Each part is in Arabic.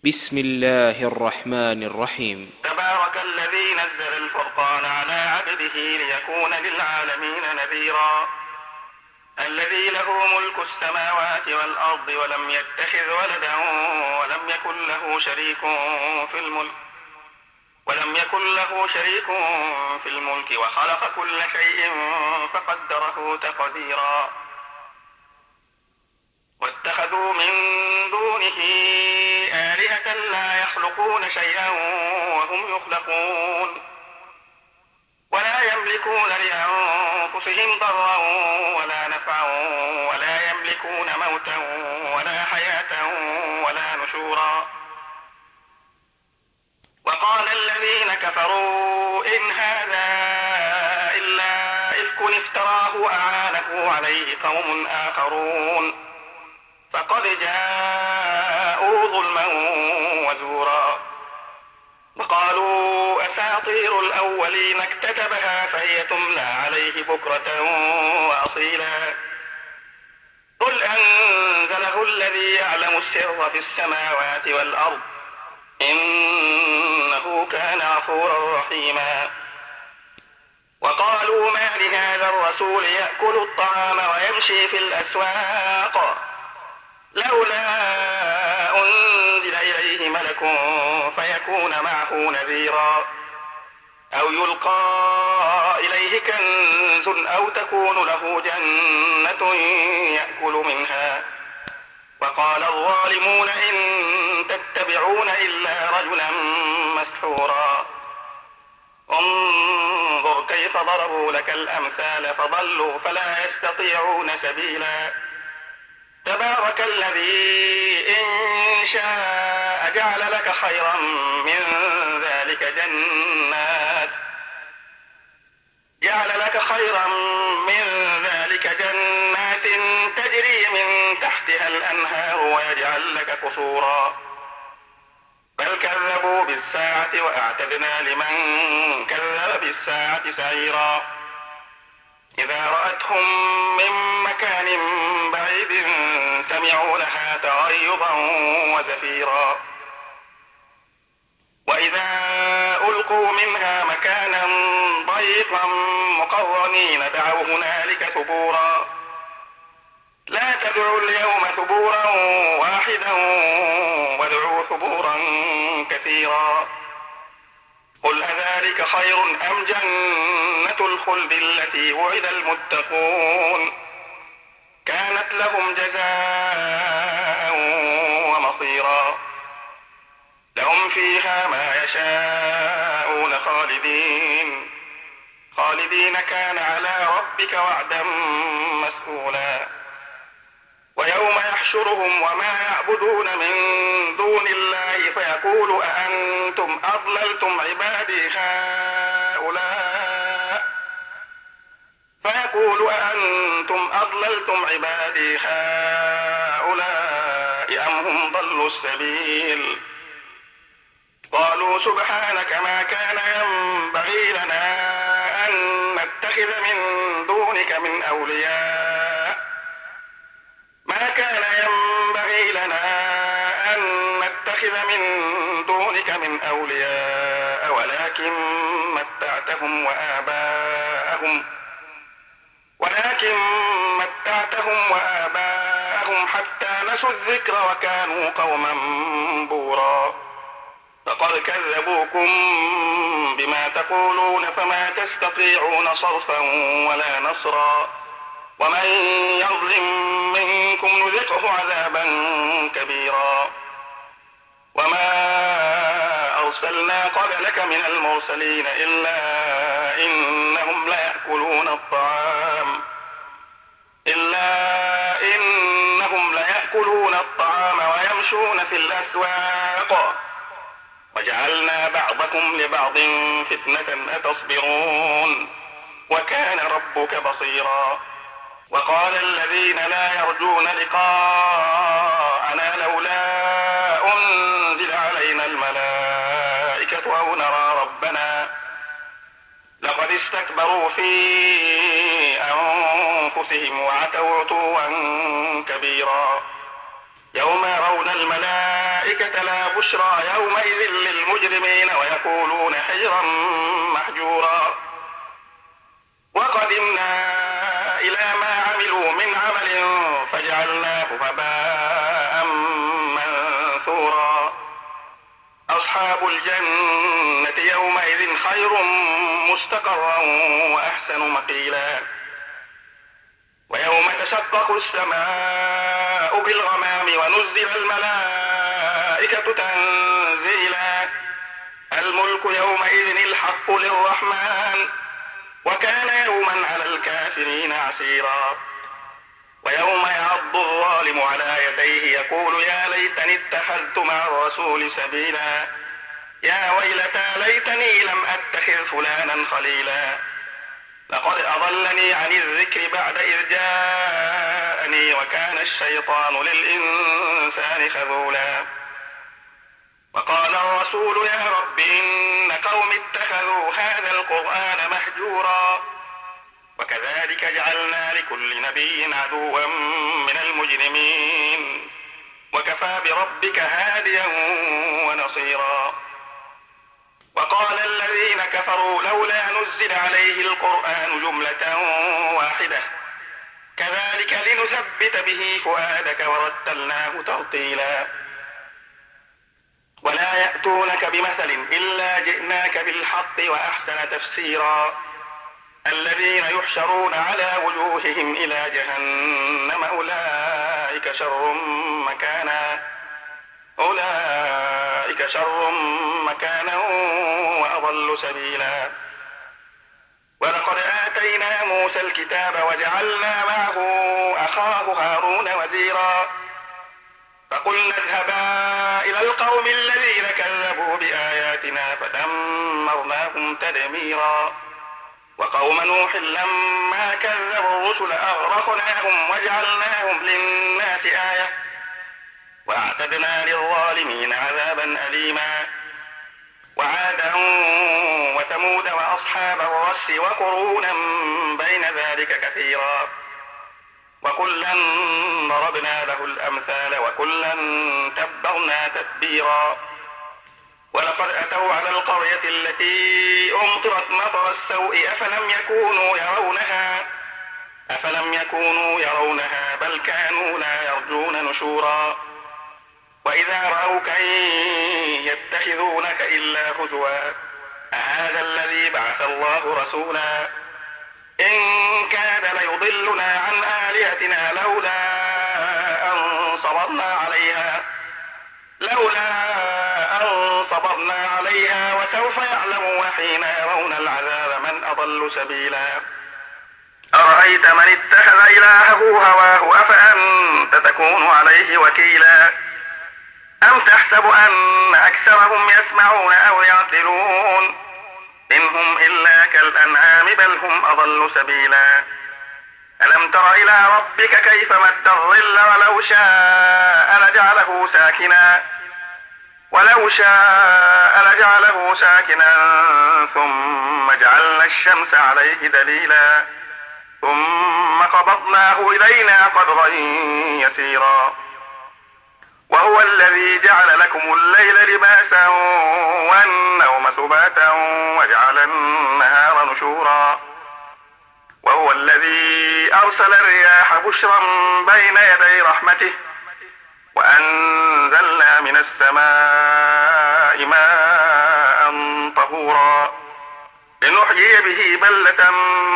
بسم الله الرحمن الرحيم. تبارك الذي نزل الفرقان على عبده ليكون للعالمين نذيرا. الذي له ملك السماوات والأرض ولم يتخذ ولدا ولم يكن له شريك في الملك وخلق كل شيء فقدره تقديرا. واتخذوا من دونه آلهة لا يخلقون شيئا وهم يخلقون ولا يملكون لأنفسهم ضرا ولا نفعا ولا يملكون موتا ولا حياة ولا نشورا. وقال الذين كفروا إن هذا إلا إفك افتراه أعانه عليه قوم آخرون فقد جاءوا ظلما وزورا. وقالوا أساطير الأولين اكتتبها فهي تملى عليه بكرة وأصيلا. قل أنزله الذي يعلم السر في السماوات والأرض إنه كان غفورا رحيما. وقالوا ما لهذا الرسول يأكل الطعام ويمشي في الأسواق لولا أنزل إليه ملك فيكون معه نذيرا أو يلقى إليه كنز أو تكون له جنة يأكل منها. وقال الظالمون إن تتبعون إلا رجلا مسحورا. انظر كيف ضربوا لك الأمثال فضلوا فلا يستطيعون سبيلا. تبارك الذي إن شاء جعل لك خيرا من ذلك جنات تجري من تحتها الأنهار ويجعل لك قصورا. بل كذبوا بالساعة وأعتدنا لمن كذب بالساعة سعيرا. إذا رأتهم من مكان بعيد سمعوا لها تغيظا وزفيرا. وإذا ألقوا منها مكانا ضيقا مقرنين دعوا هنالك ثبورا. لا تدعوا اليوم ثبورا واحدا وادعوا ثبورا كثيرا. قل أذلك خير أم جنة الخلد التي وعد المتقون كانت لهم جزاء ومصيرا. لهم فيها ما يشاءون خالدين كان على ربك وعدا مسئولا. ويوم يحشرهم وما يعبدون من دون الله فيقول أأنتم أضللتم عبادي هؤلاء أم هم ضلوا السبيل. قالوا سبحانك ما كان ينبغي لنا أن نتخذ من دونك من أولياء ولكن متعتهم وآباءهم حتى نسوا الذكر وكانوا قوما بورا. فقد كذبوكم بما تقولون فما تستطيعون صرفا ولا نصرا. ومن يظلم منكم نذقه عذابا كبيرا. وما أرسلنا قبلك من المرسلين إلا إنهم ليأكلون الطعام ويمشون في الأسواق وجعلنا بعضكم لبعض فتنة أتصبرون وكان ربك بصيرا. وقال الذين لا يرجون لقاءنا لولا أنزل علينا الملائكة أو نرى ربنا لقد استكبروا في أنفسهم وعتوا عتوا كبيرا. يوم يرون الملائكة لا بشرى يومئذ للمجرمين ويقولون حجرا محجورا وقدمنا إلى ما عملوا من عمل فجعلناه هباء منثورا أصحاب الجنة يومئذ خير مستقرا وأحسن مقيلا ويوم تشقق السماء بالغمام ونزل الملائكة تنزيلا الملك يومئذ الحق للرحمن وكان يوما على الكافرين عسيرا ويوم يعض الظالم على يديه يقول يا ليتني اتخذت مع الرسول سبيلا يا ويلتى ليتني لم أتخذ فلانا خليلا لقد أضلني عن الذكر بعد إذ جاءني وكان الشيطان للإنسان خذولا وقال الرسول يا رب إن قوم اتخذوا هذا القرآن مهجورا وكذلك جعلنا لكل نبي عدوا من المجرمين وكفى بربك هاديا ونصيرا وقال الذين كفروا لولا نزل عليه القرآن جملة واحدة كذلك لنثبت به فؤادك ورتلناه ترتيلا ولا يأتونك بمثل إلا جئناك بالحق وأحسن تفسيرا الذين يحشرون على وجوههم إلى جهنم أولئك شر مكانا وأضل سبيلا ولقد آتينا موسى الكتاب وجعلنا معه أخاه هارون وزيرا فقلنا اذهبا إلى القوم الذين كذبوا بآياتنا فدمرناهم تدميرا وقوم نوح لما كذبوا الرسل أغرقناهم وجعلناهم للناس آية وأعتدنا للظالمين عذابا أليما وعادا وثمود وأصحاب الرس وقرونا بين ذلك كثيرا وكلا ضربنا له الأمثال وكلا تبرنا تتبيرا ولقد أتوا على القرية التي أمطرت مطر السوء أفلم يكونوا يرونها بل كانوا لا يرجون نشورا وإذا رأوك إن يتخذونك إلا هزوا أهذا الذي بعث الله رسولا إن كاد ليضلنا عن آلهتنا لولا أن صبرنا عليها وسوف يعلمون حين يرون العذاب من أضل سبيلا أرأيت من اتخذ إلهه هواه أفأنت تكون عليه وكيلا أم تحسب أن أكثرهم يسمعون أو يعقلون إنهم إلا كالأنعام بل هم أضل سبيلا ألم تر إلى ربك كيف مد الظل ولو شاء لجعله ساكنا ثم جعلنا الشمس عليه دليلا ثم قبضناه إلينا قبضا يسيرا وهو الذي جعل لكم الليل لباسا والنوم سباتا وجعل النهار نشورا وهو الذي أرسل الرياح بشرا بين يدي رحمته وأنزلنا من السماء ماء طهورا لنحيي به بلة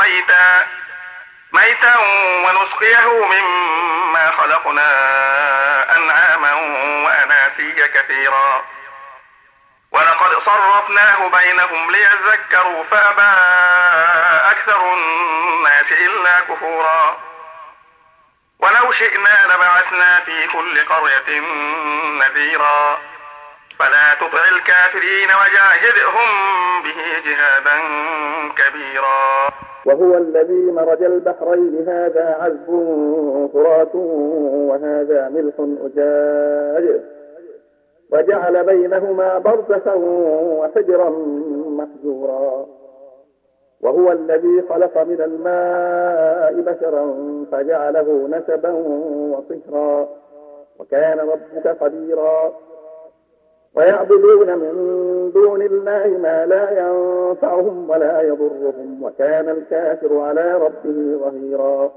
ميتا ونسقيه مما خلقنا أنعاما وأناسيا كثيرا ولقد صرفناه بينهم ليذكروا فأبى أكثر الناس إلا كفورا ولو شئنا لبعثنا في كل قرية نذيرا فلا تطع الكافرين وجاهدهم به جهادا كبيرا وهو الذي مرج البحرين هذا عذب فرات وهذا ملح أجاج وجعل بينهما برزخا وحجرا محجورا وهو الذي خلق من الماء بشرا فجعله نسبا وصهرا وكان ربك قديرا. ويعبدون من دون الله ما لا ينفعهم ولا يضرهم، وكان الكافر على ربه ظهيرا.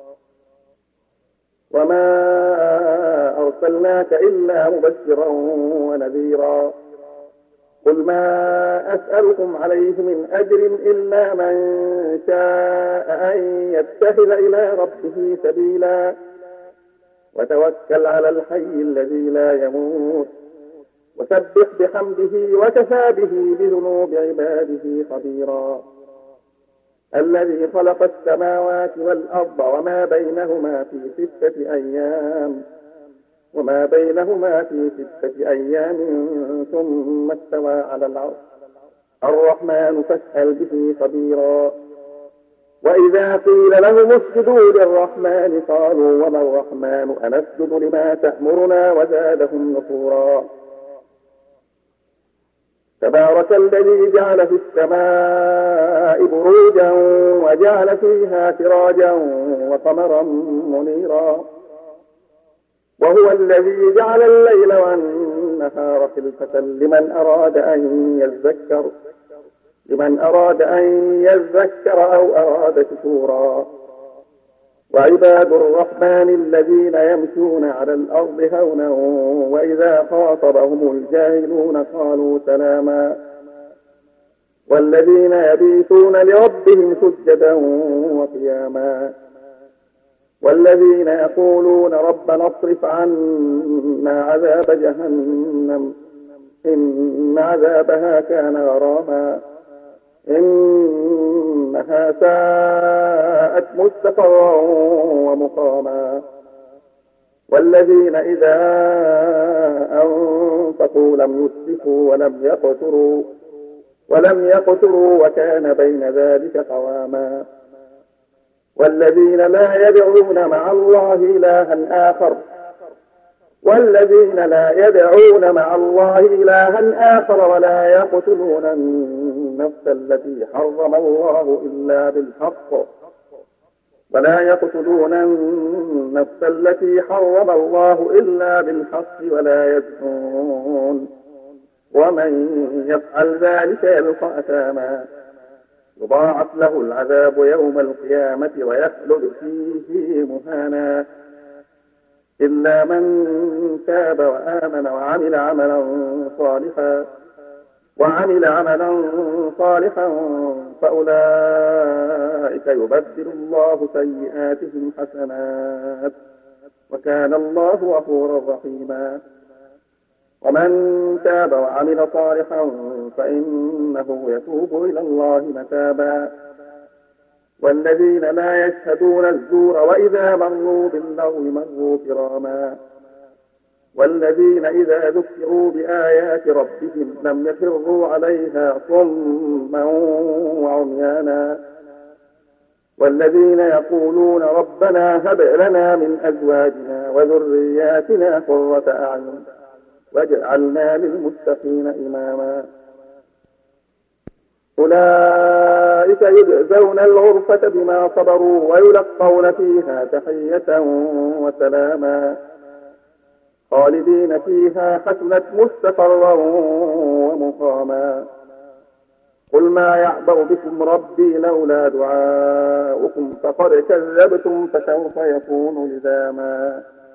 وما أرسلناك إلا مبشرا ونذيرا. قل ما أسألكم عليه من أجر إلا من شاء أن يتخذ إلى ربه سبيلا. وتوكل على الحي الذي لا يموت، وسبح بحمده وكفى به بذنوب عباده خبيرا. الذي خلق السماوات والأرض وما بينهما في 6 أيام ثم استوى على العرش. الرحمن فاسأل به خبيرا. وإذا قيل لهم اسجدوا للرحمن قالوا وما الرحمن أنسجد لما تأمرنا وزادهم نفورا. تبارك الذي جعل في السماء بروجا وجعل فيها سراجا وقمرا منيرا. وهو الذي جعل الليل والنهار خلفة لمن أراد أن يذكر أو أراد شكورا. وعباد الرحمن الذين يمشون على الأرض هونا وإذا خاطبهم الجاهلون قالوا سلاما. والذين يبيتون لربهم سجدا وقياما. والذين يقولون ربنا اصرف عنا عذاب جهنم إن عذابها كان غراما إنها ساءت مستقرا ومقاما. والذين إذا أنفقوا لم يسرفوا ولم يقتروا وكان بين ذلك قواما. والذين لا يدعون مع الله إلها آخر ولا يقتلون النفس التي حرم الله إلا بالحق ولا يزنون ومن يفعل ذلك يلقى أثاما. يضاعف له العذاب يوم القيامة ويخلد فيه مهانا إلا من تاب وآمن وعمل عملا صالحا فأولئك يبدل الله سيئاتهم حسنات وكان الله غفورا رحيما. ومن تاب وعمل صالحا فإنه يتوب إلى الله متابا. والذين لا يشهدون الزور وإذا مروا باللغو مروا كراما. والذين إذا ذكروا بآيات ربهم لم يخروا عليها صما وعميانا. والذين يقولون ربنا هب لنا من أزواجنا وذرياتنا قرة أعين واجعلنا للمتقين إماما. أولئك يجزون الغرفة بما صبروا ويلقون فيها تحية وسلاما خالدين فيها حسنت مستقرا ومقاما. قل ما يعبأ بكم ربي لولا دعاؤكم فقد كذبتم فسوف يكون لزاما.